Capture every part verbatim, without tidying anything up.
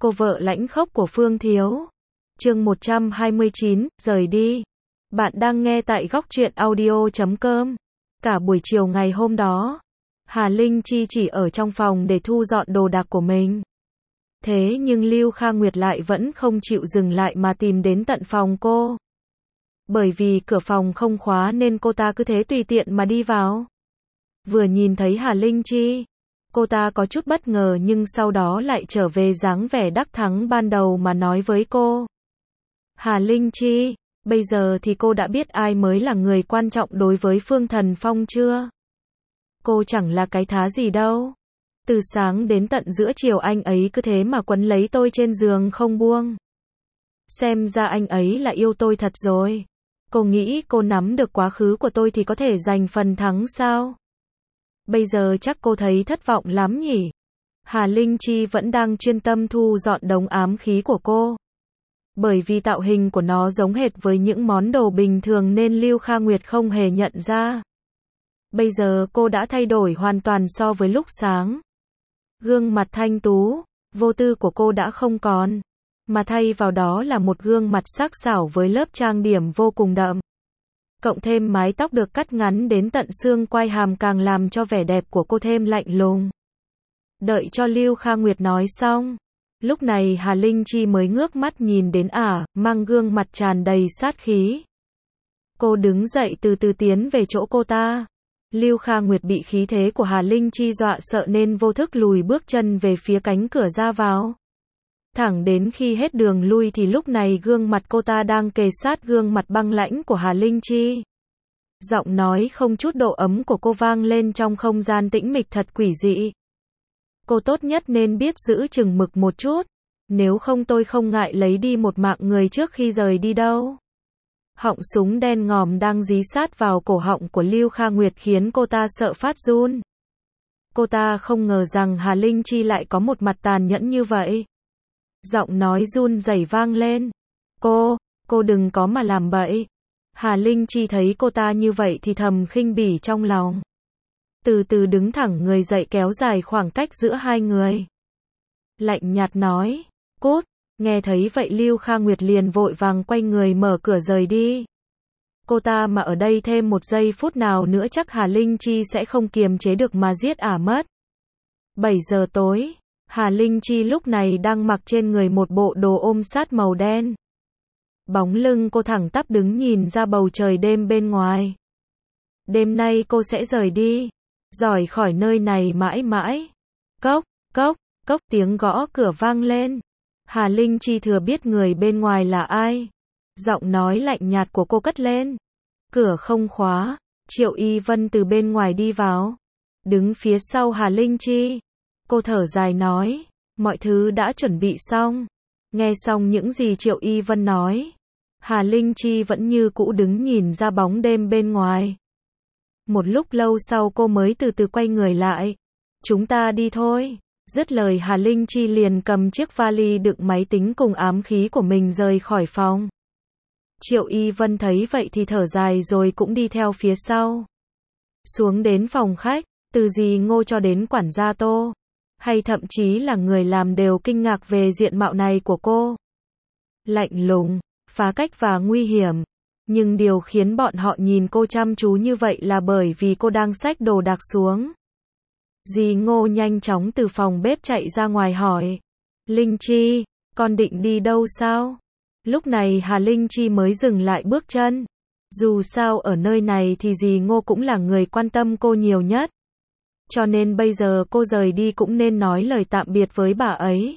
cô vợ lãnh khốc của Phương Thiếu. Chương một trăm hai mươi chín, rời đi. Bạn đang nghe tại góc truyện audio chấm com. Cả buổi chiều ngày hôm đó, Hà Linh Chi chỉ ở trong phòng để thu dọn đồ đạc của mình. Thế nhưng Lưu Kha Nguyệt lại vẫn không chịu dừng lại mà tìm đến tận phòng cô. Bởi vì cửa phòng không khóa nên cô ta cứ thế tùy tiện mà đi vào. Vừa nhìn thấy Hà Linh Chi, cô ta có chút bất ngờ nhưng sau đó lại trở về dáng vẻ đắc thắng ban đầu mà nói với cô. Hà Linh Chi, bây giờ thì cô đã biết ai mới là người quan trọng đối với Phương Thần Phong chưa? Cô chẳng là cái thá gì đâu. Từ sáng đến tận giữa chiều anh ấy cứ thế mà quấn lấy tôi trên giường không buông. Xem ra anh ấy là yêu tôi thật rồi. Cô nghĩ cô nắm được quá khứ của tôi thì có thể giành phần thắng sao? Bây giờ chắc cô thấy thất vọng lắm nhỉ? Hà Linh Chi vẫn đang chuyên tâm thu dọn đống ám khí của cô. Bởi vì tạo hình của nó giống hệt với những món đồ bình thường nên Lưu Kha Nguyệt không hề nhận ra. Bây giờ cô đã thay đổi hoàn toàn so với lúc sáng. Gương mặt thanh tú, vô tư của cô đã không còn, mà thay vào đó là một gương mặt sắc sảo với lớp trang điểm vô cùng đậm. Cộng thêm mái tóc được cắt ngắn đến tận xương quai hàm càng làm cho vẻ đẹp của cô thêm lạnh lùng. Đợi cho Lưu Kha Nguyệt nói xong, lúc này Hà Linh Chi mới ngước mắt nhìn đến ả, mang gương mặt tràn đầy sát khí. Cô đứng dậy từ từ tiến về chỗ cô ta. Lưu Kha Nguyệt bị khí thế của Hà Linh Chi dọa sợ nên vô thức lùi bước chân về phía cánh cửa ra vào. Thẳng đến khi hết đường lui thì lúc này gương mặt cô ta đang kề sát gương mặt băng lãnh của Hà Linh Chi. Giọng nói không chút độ ấm của cô vang lên trong không gian tĩnh mịch thật quỷ dị. Cô tốt nhất nên biết giữ chừng mực một chút, nếu không tôi không ngại lấy đi một mạng người trước khi rời đi đâu. Họng súng đen ngòm đang dí sát vào cổ họng của Lưu Kha Nguyệt khiến cô ta sợ phát run. Cô ta không ngờ rằng Hà Linh Chi lại có một mặt tàn nhẫn như vậy. Giọng nói run rẩy vang lên. Cô, cô đừng có mà làm bậy. Hà Linh Chi thấy cô ta như vậy thì thầm khinh bỉ trong lòng. Từ từ đứng thẳng người dậy kéo dài khoảng cách giữa hai người. Lạnh nhạt nói, cút. Nghe thấy vậy Lưu Kha Nguyệt liền vội vàng quay người mở cửa rời đi. Cô ta mà ở đây thêm một giây phút nào nữa chắc Hà Linh Chi sẽ không kiềm chế được mà giết ả mất. bảy giờ tối, Hà Linh Chi lúc này đang mặc trên người một bộ đồ ôm sát màu đen. Bóng lưng cô thẳng tắp đứng nhìn ra bầu trời đêm bên ngoài. Đêm nay cô sẽ rời đi, rời khỏi nơi này mãi mãi. Cốc, cốc, cốc tiếng gõ cửa vang lên. Hà Linh Chi thừa biết người bên ngoài là ai. Giọng nói lạnh nhạt của cô cất lên. Cửa không khóa, Triệu Y Vân từ bên ngoài đi vào. Đứng phía sau Hà Linh Chi. Cô thở dài nói, mọi thứ đã chuẩn bị xong. Nghe xong những gì Triệu Y Vân nói, Hà Linh Chi vẫn như cũ đứng nhìn ra bóng đêm bên ngoài. Một lúc lâu sau cô mới từ từ quay người lại. Chúng ta đi thôi. Dứt lời Hà Linh Chi liền cầm chiếc vali đựng máy tính cùng ám khí của mình rời khỏi phòng. Triệu Y Vân thấy vậy thì thở dài rồi cũng đi theo phía sau. Xuống đến phòng khách, từ dì Ngô cho đến quản gia Tô, hay thậm chí là người làm đều kinh ngạc về diện mạo này của cô. Lạnh lùng, phá cách và nguy hiểm. Nhưng điều khiến bọn họ nhìn cô chăm chú như vậy là bởi vì cô đang xách đồ đạc xuống. Dì Ngô nhanh chóng từ phòng bếp chạy ra ngoài hỏi. Linh Chi, con định đi đâu sao? Lúc này Hà Linh Chi mới dừng lại bước chân. Dù sao ở nơi này thì dì Ngô cũng là người quan tâm cô nhiều nhất. Cho nên bây giờ cô rời đi cũng nên nói lời tạm biệt với bà ấy.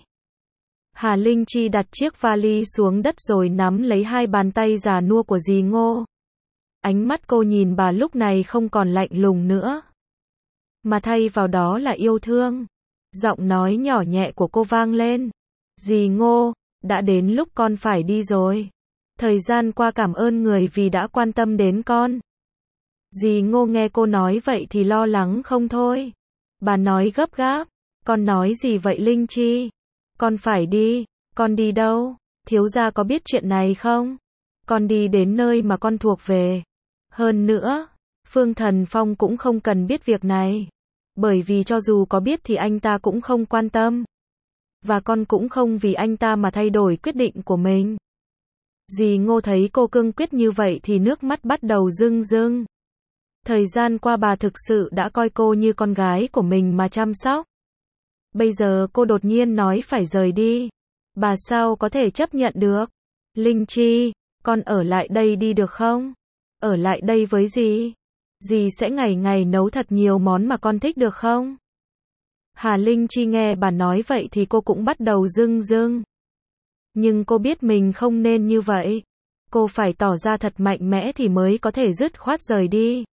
Hà Linh Chi đặt chiếc vali xuống đất rồi nắm lấy hai bàn tay già nua của dì Ngô. Ánh mắt cô nhìn bà lúc này không còn lạnh lùng nữa, mà thay vào đó là yêu thương. Giọng nói nhỏ nhẹ của cô vang lên. Dì Ngô, đã đến lúc con phải đi rồi. Thời gian qua cảm ơn người vì đã quan tâm đến con. Dì Ngô nghe cô nói vậy thì lo lắng không thôi. Bà nói gấp gáp. Con nói gì vậy Linh Chi? Con phải đi. Con đi đâu? Thiếu gia có biết chuyện này không? Con đi đến nơi mà con thuộc về. Hơn nữa, Phương Thần Phong cũng không cần biết việc này. Bởi vì cho dù có biết thì anh ta cũng không quan tâm. và con cũng không vì anh ta mà thay đổi quyết định của mình. Dì Ngô thấy cô cương quyết như vậy thì nước mắt bắt đầu rưng rưng. Thời gian qua bà thực sự đã coi cô như con gái của mình mà chăm sóc. Bây giờ cô đột nhiên nói phải rời đi. Bà sao có thể chấp nhận được? Linh Chi, con ở lại đây đi được không? Ở lại đây với dì. Dì sẽ ngày ngày nấu thật nhiều món mà con thích được không? Hà Linh Chi nghe bà nói vậy thì cô cũng bắt đầu rưng rưng. Nhưng cô biết mình không nên như vậy. Cô phải tỏ ra thật mạnh mẽ thì mới có thể dứt khoát rời đi.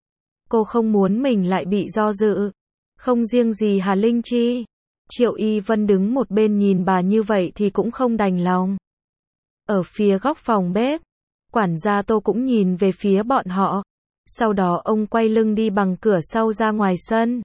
Cô không muốn mình lại bị do dự. Không riêng gì Hà Linh Chi. Triệu Y Vân đứng một bên nhìn bà như vậy thì cũng không đành lòng. Ở phía góc phòng bếp, quản gia Tô cũng nhìn về phía bọn họ. Sau đó ông quay lưng đi bằng cửa sau ra ngoài sân.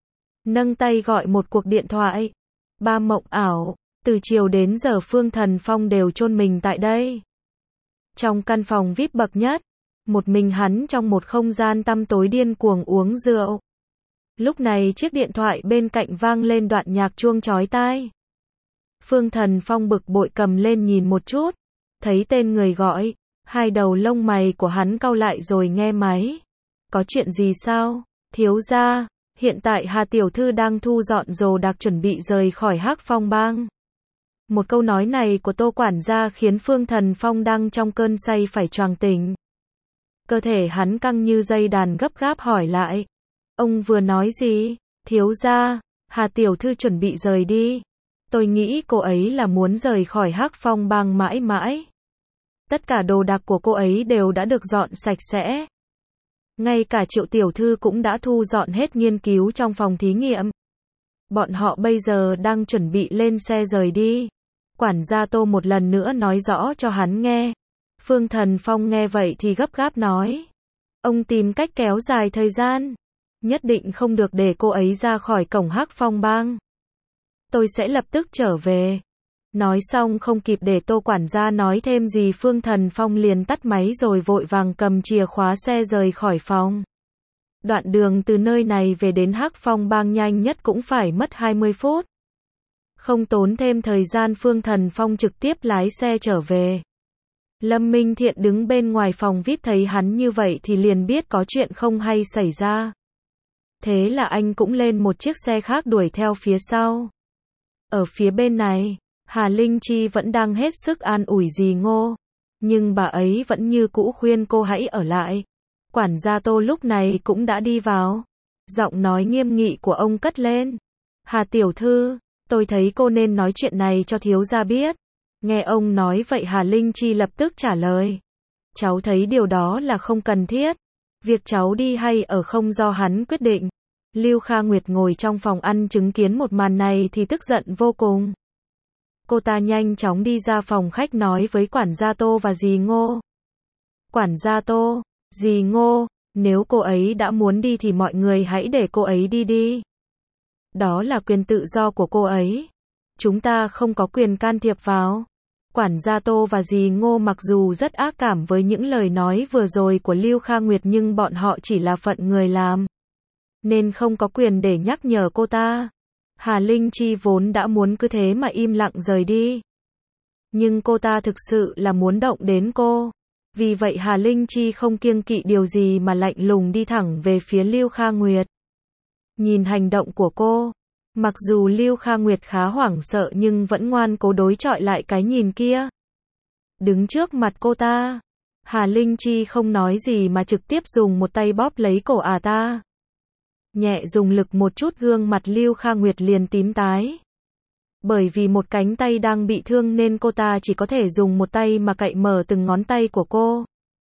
Nâng tay gọi một cuộc điện thoại. Ba mộng ảo, từ chiều đến giờ Phương Thần Phong đều chôn mình tại đây. Trong căn phòng vi ai pi bậc nhất, một mình hắn trong một không gian tăm tối điên cuồng uống rượu. Lúc này chiếc điện thoại bên cạnh vang lên đoạn nhạc chuông chói tai. Phương Thần Phong bực bội cầm lên nhìn một chút, thấy tên người gọi, hai đầu lông mày của hắn cau lại rồi nghe máy. Có chuyện gì sao? Thiếu gia, hiện tại Hà tiểu thư đang thu dọn đồ đạc chuẩn bị rời khỏi Hắc Phong bang. Một câu nói này của Tô quản gia khiến Phương Thần Phong đang trong cơn say phải choàng tỉnh. Cơ thể hắn căng như dây đàn gấp gáp hỏi lại. Ông vừa nói gì? Thiếu gia, Hà tiểu thư chuẩn bị rời đi. Tôi nghĩ cô ấy là muốn rời khỏi Hắc Phong bang mãi mãi. Tất cả đồ đạc của cô ấy đều đã được dọn sạch sẽ. Ngay cả Triệu tiểu thư cũng đã thu dọn hết nghiên cứu trong phòng thí nghiệm. Bọn họ bây giờ đang chuẩn bị lên xe rời đi. Quản gia Tô một lần nữa nói rõ cho hắn nghe. Phương Thần Phong nghe vậy thì gấp gáp nói. Ông tìm cách kéo dài thời gian. Nhất định không được để cô ấy ra khỏi cổng Hắc Phong bang. Tôi sẽ lập tức trở về. Nói xong không kịp để Tô quản gia nói thêm gì, Phương Thần Phong liền tắt máy rồi vội vàng cầm chìa khóa xe rời khỏi phòng. Đoạn đường từ nơi này về đến Hắc Phong bang nhanh nhất cũng phải mất hai mươi phút. Không tốn thêm thời gian, Phương Thần Phong trực tiếp lái xe trở về. Lâm Minh Thiện đứng bên ngoài phòng vi ai pi thấy hắn như vậy thì liền biết có chuyện không hay xảy ra. Thế là anh cũng lên một chiếc xe khác đuổi theo phía sau. Ở phía bên này, Hà Linh Chi vẫn đang hết sức an ủi dì Ngô. Nhưng bà ấy vẫn như cũ khuyên cô hãy ở lại. Quản gia Tô lúc này cũng đã đi vào. Giọng nói nghiêm nghị của ông cất lên. Hà tiểu thư, tôi thấy cô nên nói chuyện này cho thiếu gia biết. Nghe ông nói vậy Hà Linh Chi lập tức trả lời. Cháu thấy điều đó là không cần thiết. Việc cháu đi hay ở không do hắn quyết định. Lưu Kha Nguyệt ngồi trong phòng ăn chứng kiến một màn này thì tức giận vô cùng. Cô ta nhanh chóng đi ra phòng khách nói với quản gia Tô và dì Ngô. Quản gia Tô, dì Ngô, nếu cô ấy đã muốn đi thì mọi người hãy để cô ấy đi đi. Đó là quyền tự do của cô ấy. Chúng ta không có quyền can thiệp vào. Quản gia Tô và dì Ngô mặc dù rất ác cảm với những lời nói vừa rồi của Lưu Kha Nguyệt nhưng bọn họ chỉ là phận người làm. Nên không có quyền để nhắc nhở cô ta. Hà Linh Chi vốn đã muốn cứ thế mà im lặng rời đi. Nhưng cô ta thực sự là muốn động đến cô. Vì vậy Hà Linh Chi không kiêng kỵ điều gì mà lạnh lùng đi thẳng về phía Lưu Kha Nguyệt. Nhìn hành động của cô, mặc dù Lưu Kha Nguyệt khá hoảng sợ nhưng vẫn ngoan cố đối chọi lại cái nhìn kia. Đứng trước mặt cô ta, Hà Linh Chi không nói gì mà trực tiếp dùng một tay bóp lấy cổ ả ta. Nhẹ dùng lực một chút gương mặt Lưu Kha Nguyệt liền tím tái. Bởi vì một cánh tay đang bị thương nên cô ta chỉ có thể dùng một tay mà cạy mở từng ngón tay của cô.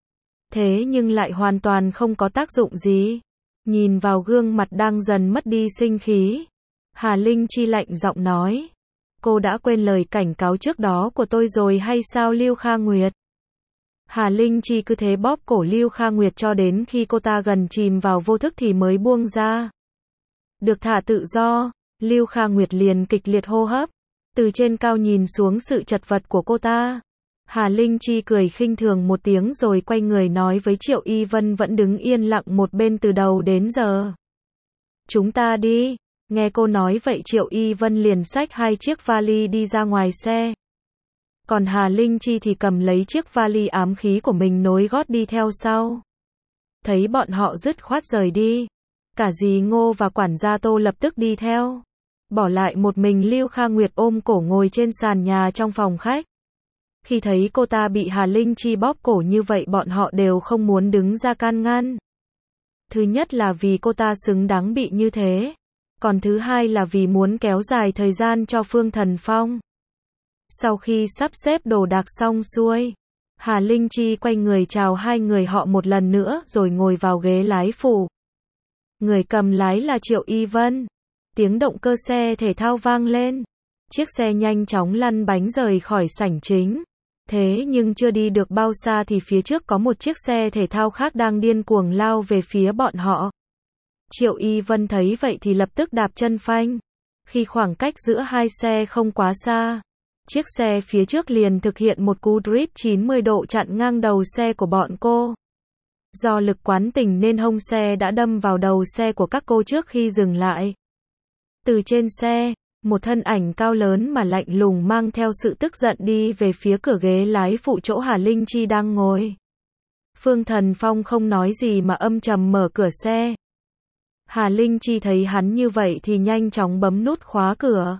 Thế nhưng lại hoàn toàn không có tác dụng gì. Nhìn vào gương mặt đang dần mất đi sinh khí, Hà Linh Chi lạnh giọng nói. Cô đã quên lời cảnh cáo trước đó của tôi rồi hay sao Lưu Kha Nguyệt? Hà Linh Chi cứ thế bóp cổ Lưu Kha Nguyệt cho đến khi cô ta gần chìm vào vô thức thì mới buông ra. Được thả tự do, Lưu Kha Nguyệt liền kịch liệt hô hấp. Từ trên cao nhìn xuống sự chật vật của cô ta, Hà Linh Chi cười khinh thường một tiếng rồi quay người nói với Triệu Y Vân vẫn đứng yên lặng một bên từ đầu đến giờ. Chúng ta đi. Nghe cô nói vậy Triệu Y Vân liền xách hai chiếc vali đi ra ngoài xe. Còn Hà Linh Chi thì cầm lấy chiếc vali ám khí của mình nối gót đi theo sau. Thấy bọn họ dứt khoát rời đi. Cả dì Ngô và quản gia Tô lập tức đi theo. Bỏ lại một mình Lưu Kha Nguyệt ôm cổ ngồi trên sàn nhà trong phòng khách. Khi thấy cô ta bị Hà Linh Chi bóp cổ như vậy bọn họ đều không muốn đứng ra can ngăn. Thứ nhất là vì cô ta xứng đáng bị như thế. Còn thứ hai là vì muốn kéo dài thời gian cho Phương Thần Phong. Sau khi sắp xếp đồ đạc xong xuôi, Hà Linh Chi quay người chào hai người họ một lần nữa rồi ngồi vào ghế lái phụ. Người cầm lái là Triệu Y Vân. Tiếng động cơ xe thể thao vang lên. Chiếc xe nhanh chóng lăn bánh rời khỏi sảnh chính. Thế nhưng chưa đi được bao xa thì phía trước có một chiếc xe thể thao khác đang điên cuồng lao về phía bọn họ. Triệu Y Vân thấy vậy thì lập tức đạp chân phanh. Khi khoảng cách giữa hai xe không quá xa, chiếc xe phía trước liền thực hiện một cú drift chín mươi độ chặn ngang đầu xe của bọn cô. Do lực quán tình nên hông xe đã đâm vào đầu xe của các cô trước khi dừng lại. Từ trên xe, một thân ảnh cao lớn mà lạnh lùng mang theo sự tức giận đi về phía cửa ghế lái phụ chỗ Hà Linh Chi đang ngồi. Phương Thần Phong không nói gì mà âm trầm mở cửa xe. Hà Linh Chi thấy hắn như vậy thì nhanh chóng bấm nút khóa cửa.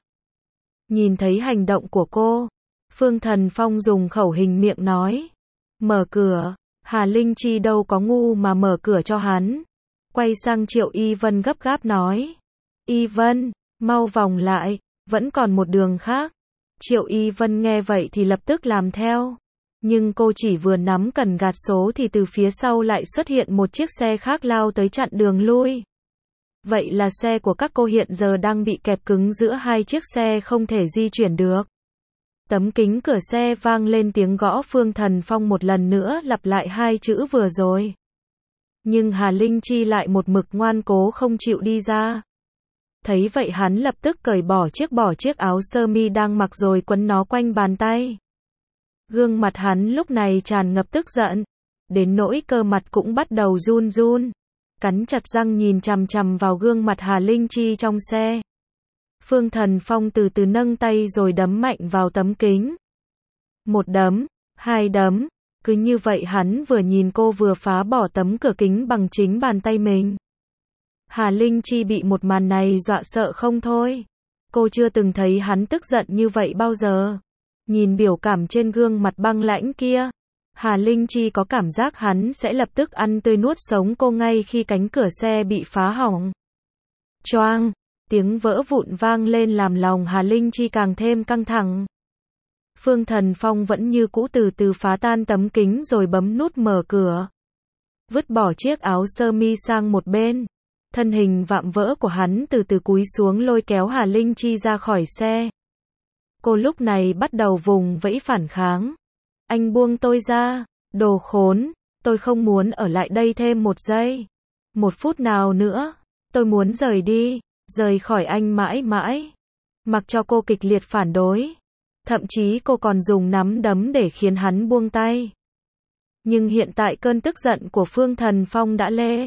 Nhìn thấy hành động của cô, Phương Thần Phong dùng khẩu hình miệng nói. Mở cửa. Hà Linh Chi đâu có ngu mà mở cửa cho hắn. Quay sang Triệu Y Vân gấp gáp nói. Y Vân, mau vòng lại, vẫn còn một đường khác. Triệu Y Vân nghe vậy thì lập tức làm theo. Nhưng cô chỉ vừa nắm cần gạt số thì từ phía sau lại xuất hiện một chiếc xe khác lao tới chặn đường lui. Vậy là xe của các cô hiện giờ đang bị kẹp cứng giữa hai chiếc xe không thể di chuyển được. Tấm kính cửa xe vang lên tiếng gõ. Phương Thần Phong một lần nữa lặp lại hai chữ vừa rồi. Nhưng Hà Linh Chi lại một mực ngoan cố không chịu đi ra. Thấy vậy hắn lập tức cởi bỏ chiếc bỏ chiếc áo sơ mi đang mặc rồi quấn nó quanh bàn tay. Gương mặt hắn lúc này tràn ngập tức giận. Đến nỗi cơ mặt cũng bắt đầu run run. Cắn chặt răng nhìn chằm chằm vào gương mặt Hà Linh Chi trong xe. Phương Thần Phong từ từ nâng tay rồi đấm mạnh vào tấm kính. Một đấm, hai đấm, cứ như vậy hắn vừa nhìn cô vừa phá bỏ tấm cửa kính bằng chính bàn tay mình. Hà Linh Chi bị một màn này dọa sợ không thôi. Cô chưa từng thấy hắn tức giận như vậy bao giờ. Nhìn biểu cảm trên gương mặt băng lãnh kia, Hà Linh Chi có cảm giác hắn sẽ lập tức ăn tươi nuốt sống cô ngay khi cánh cửa xe bị phá hỏng. Choang! Tiếng vỡ vụn vang lên làm lòng Hà Linh Chi càng thêm căng thẳng. Phương Thần Phong vẫn như cũ từ từ phá tan tấm kính rồi bấm nút mở cửa. Vứt bỏ chiếc áo sơ mi sang một bên. Thân hình vạm vỡ của hắn từ từ cúi xuống lôi kéo Hà Linh Chi ra khỏi xe. Cô lúc này bắt đầu vùng vẫy phản kháng. Anh buông tôi ra, đồ khốn, tôi không muốn ở lại đây thêm một giây. Một phút nào nữa, tôi muốn rời đi. Rời khỏi anh mãi mãi. Mặc cho cô kịch liệt phản đối. Thậm chí cô còn dùng nắm đấm để khiến hắn buông tay. Nhưng hiện tại cơn tức giận của Phương Thần Phong đã lên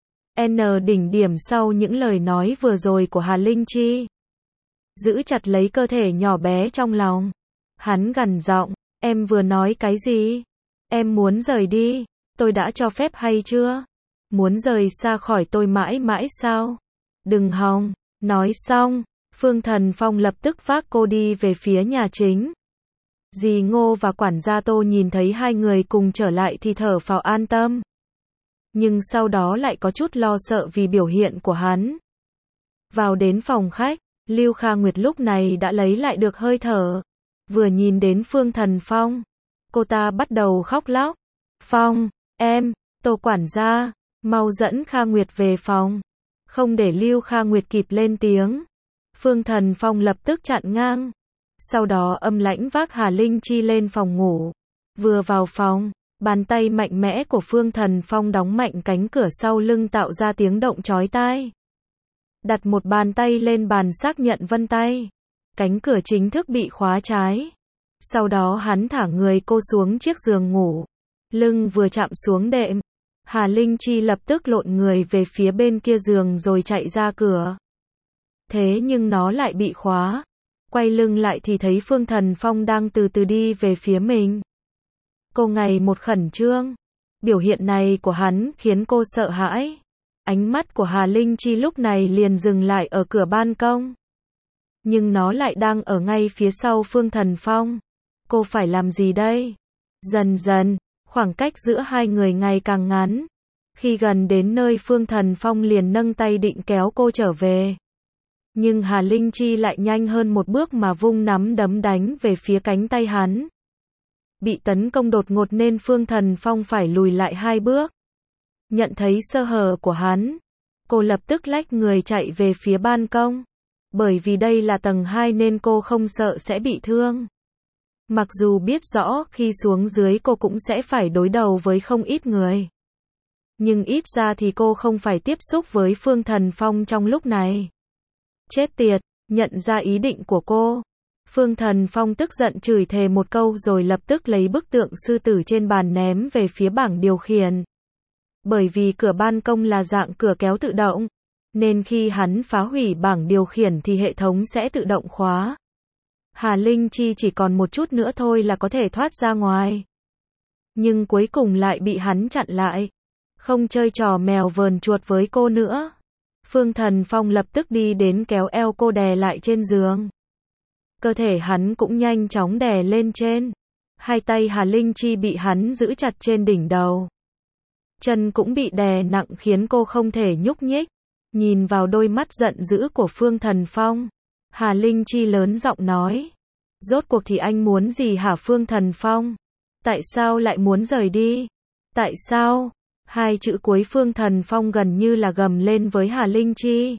N đỉnh điểm sau những lời nói vừa rồi của Hà Linh Chi. Giữ chặt lấy cơ thể nhỏ bé trong lòng. Hắn gằn giọng, em vừa nói cái gì? Em muốn rời đi, tôi đã cho phép hay chưa? Muốn rời xa khỏi tôi mãi mãi sao? Đừng hòng. Nói xong, Phương Thần Phong lập tức vác cô đi về phía nhà chính. Dì Ngô và quản gia Tô nhìn thấy hai người cùng trở lại thì thở phào an tâm. Nhưng sau đó lại có chút lo sợ vì biểu hiện của hắn. Vào đến phòng khách, Lưu Kha Nguyệt lúc này đã lấy lại được hơi thở. Vừa nhìn đến Phương Thần Phong, cô ta bắt đầu khóc lóc. Phong, em, Tô quản gia, mau dẫn Kha Nguyệt về phòng. Không để Lưu Kha Nguyệt kịp lên tiếng, Phương Thần Phong lập tức chặn ngang. Sau đó âm lãnh vác Hà Linh Chi lên phòng ngủ. Vừa vào phòng, bàn tay mạnh mẽ của Phương Thần Phong đóng mạnh cánh cửa sau lưng tạo ra tiếng động chói tai. Đặt một bàn tay lên bàn xác nhận vân tay. Cánh cửa chính thức bị khóa trái. Sau đó hắn thả người cô xuống chiếc giường ngủ. Lưng vừa chạm xuống đệm, Hà Linh Chi lập tức lộn người về phía bên kia giường rồi chạy ra cửa. Thế nhưng nó lại bị khóa. Quay lưng lại thì thấy Phương Thần Phong đang từ từ đi về phía mình. Cô ngày một khẩn trương. Biểu hiện này của hắn khiến cô sợ hãi. Ánh mắt của Hà Linh Chi lúc này liền dừng lại ở cửa ban công. Nhưng nó lại đang ở ngay phía sau Phương Thần Phong. Cô phải làm gì đây? Dần dần, khoảng cách giữa hai người ngày càng ngắn. Khi gần đến nơi Phương Thần Phong liền nâng tay định kéo cô trở về. Nhưng Hà Linh Chi lại nhanh hơn một bước mà vung nắm đấm đánh về phía cánh tay hắn. Bị tấn công đột ngột nên Phương Thần Phong phải lùi lại hai bước. Nhận thấy sơ hở của hắn, cô lập tức lách người chạy về phía ban công. Bởi vì đây là tầng hai nên cô không sợ sẽ bị thương. Mặc dù biết rõ khi xuống dưới cô cũng sẽ phải đối đầu với không ít người. Nhưng ít ra thì cô không phải tiếp xúc với Phương Thần Phong trong lúc này. Chết tiệt, nhận ra ý định của cô. Phương Thần Phong tức giận chửi thề một câu rồi lập tức lấy bức tượng sư tử trên bàn ném về phía bảng điều khiển. Bởi vì cửa ban công là dạng cửa kéo tự động, nên khi hắn phá hủy bảng điều khiển thì hệ thống sẽ tự động khóa. Hà Linh Chi chỉ còn một chút nữa thôi là có thể thoát ra ngoài. Nhưng cuối cùng lại bị hắn chặn lại. Không chơi trò mèo vờn chuột với cô nữa. Phương Thần Phong lập tức đi đến kéo eo cô đè lại trên giường. Cơ thể hắn cũng nhanh chóng đè lên trên. Hai tay Hà Linh Chi bị hắn giữ chặt trên đỉnh đầu. Chân cũng bị đè nặng khiến cô không thể nhúc nhích. Nhìn vào đôi mắt giận dữ của Phương Thần Phong, Hà Linh Chi lớn giọng nói. Rốt cuộc thì anh muốn gì hả Phương Thần Phong? Tại sao lại muốn rời đi? Tại sao? Hai chữ cuối Phương Thần Phong gần như là gầm lên với Hà Linh Chi.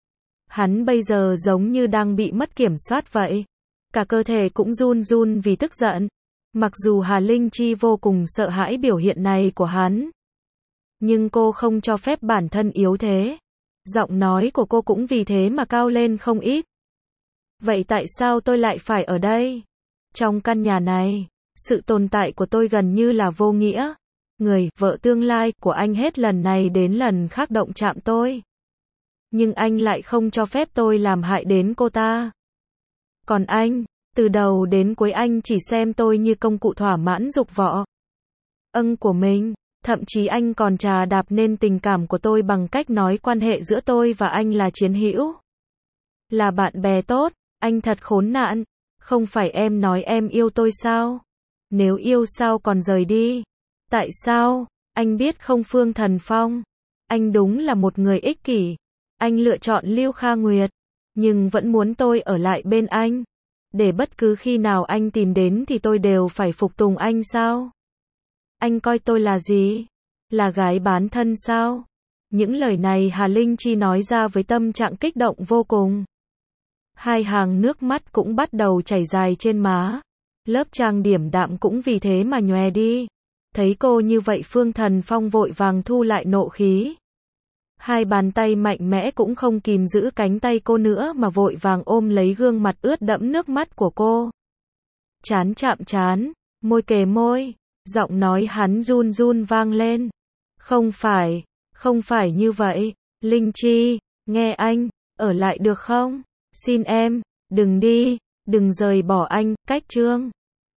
Hắn bây giờ giống như đang bị mất kiểm soát vậy. Cả cơ thể cũng run run vì tức giận. Mặc dù Hà Linh Chi vô cùng sợ hãi biểu hiện này của hắn. Nhưng cô không cho phép bản thân yếu thế. Giọng nói của cô cũng vì thế mà cao lên không ít. Vậy tại sao tôi lại phải ở đây? Trong căn nhà này, sự tồn tại của tôi gần như là vô nghĩa. Người, vợ tương lai của anh hết lần này đến lần khác động chạm tôi. Nhưng anh lại không cho phép tôi làm hại đến cô ta. Còn anh, từ đầu đến cuối anh chỉ xem tôi như công cụ thỏa mãn dục vọng ân của mình. Thậm chí anh còn trà đạp nên tình cảm của tôi bằng cách nói quan hệ giữa tôi và anh là chiến hữu. Là bạn bè tốt, anh thật khốn nạn. Không phải em nói em yêu tôi sao? Nếu yêu sao còn rời đi? Tại sao? Anh biết không Phương Thần Phong? Anh đúng là một người ích kỷ. Anh lựa chọn Lưu Kha Nguyệt. Nhưng vẫn muốn tôi ở lại bên anh. Để bất cứ khi nào anh tìm đến thì tôi đều phải phục tùng anh sao? Anh coi tôi là gì? Là gái bán thân sao? Những lời này Hà Linh Chi nói ra với tâm trạng kích động vô cùng. Hai hàng nước mắt cũng bắt đầu chảy dài trên má. Lớp trang điểm đạm cũng vì thế mà nhòe đi. Thấy cô như vậy Phương Thần Phong vội vàng thu lại nộ khí. Hai bàn tay mạnh mẽ cũng không kìm giữ cánh tay cô nữa mà vội vàng ôm lấy gương mặt ướt đẫm nước mắt của cô. Chán chạm chán, môi kề môi, giọng nói hắn run run vang lên. Không phải, không phải như vậy, Linh Chi, nghe anh, ở lại được không? Xin em, đừng đi, đừng rời bỏ anh, cách chương.